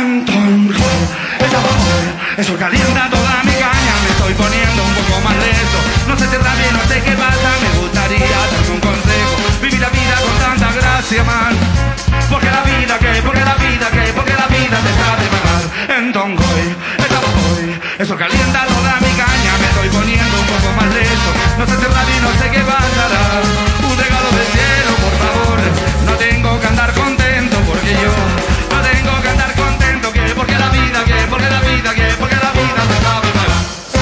Eso calienta toda mi caña, me estoy poniendo un poco más lento. No sé si está bien, no sé qué pasa, me gustaría darme un consejo. Vivir la vida con tanta gracia, man. Porque la vida que, porque la vida que, porque la vida te sabe pagar. Entonces, eso calienta toda mi caña, me estoy poniendo un poco más lento. No sé si está bien, no sé qué pasará. Un regalo del cielo, por favor. No tengo que andar contento porque yo no tengo que andar contento, que porque la vida que, porque la vida que, porque la vida te sabe pagar.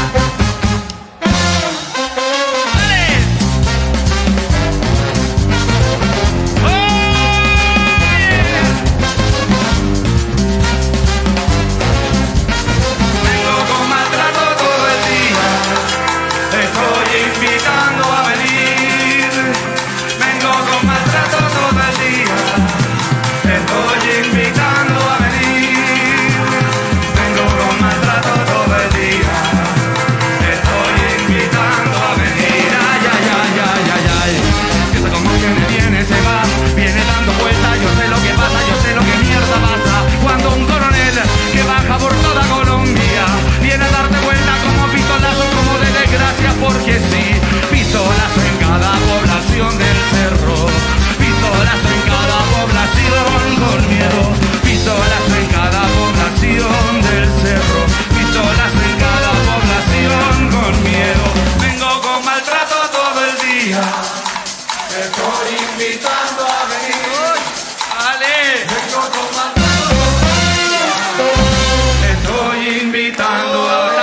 Vengo con maltrato todo el día, estoy invitando a venir. Vengo con maltrato todo el día, estoy invitando a venir. Vengo con maltrato todo el día, estoy invitando a venir. Ay, ay, ay, ay, ay, ay. Esa como que me viene, se va, viene dando vueltas. Yo sé lo que pasa, yo sé lo que mierda pasa. Cuando un coronel que baja por toda Colombia viene a darte vuelta como pistolazo, como de desgracia, porque sí, pistolazo en cada población del cerro, pistolazo en cada población con miedo, pistolazo en cada población del cerro, pistolazo en cada población con miedo. Vengo con maltrato todo el día, te estoy invitando a venir. ¡Ale! Vengo con maltrato todo el día, te estoy invitando a venir.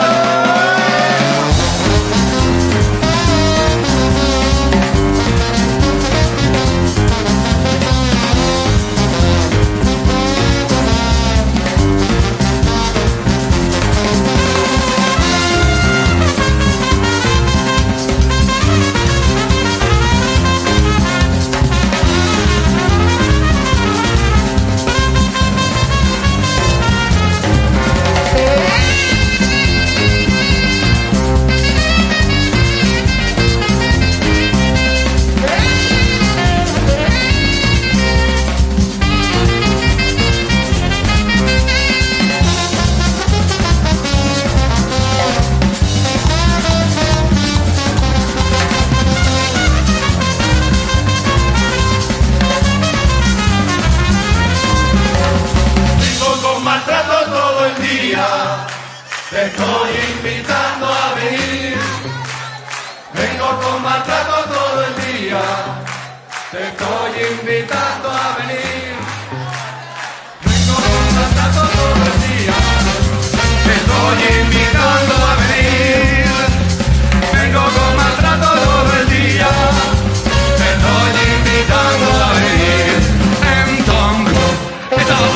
Maltrato todo el día, te estoy invitando a venir. Vengo con maltrato todo el día, te estoy invitando a venir.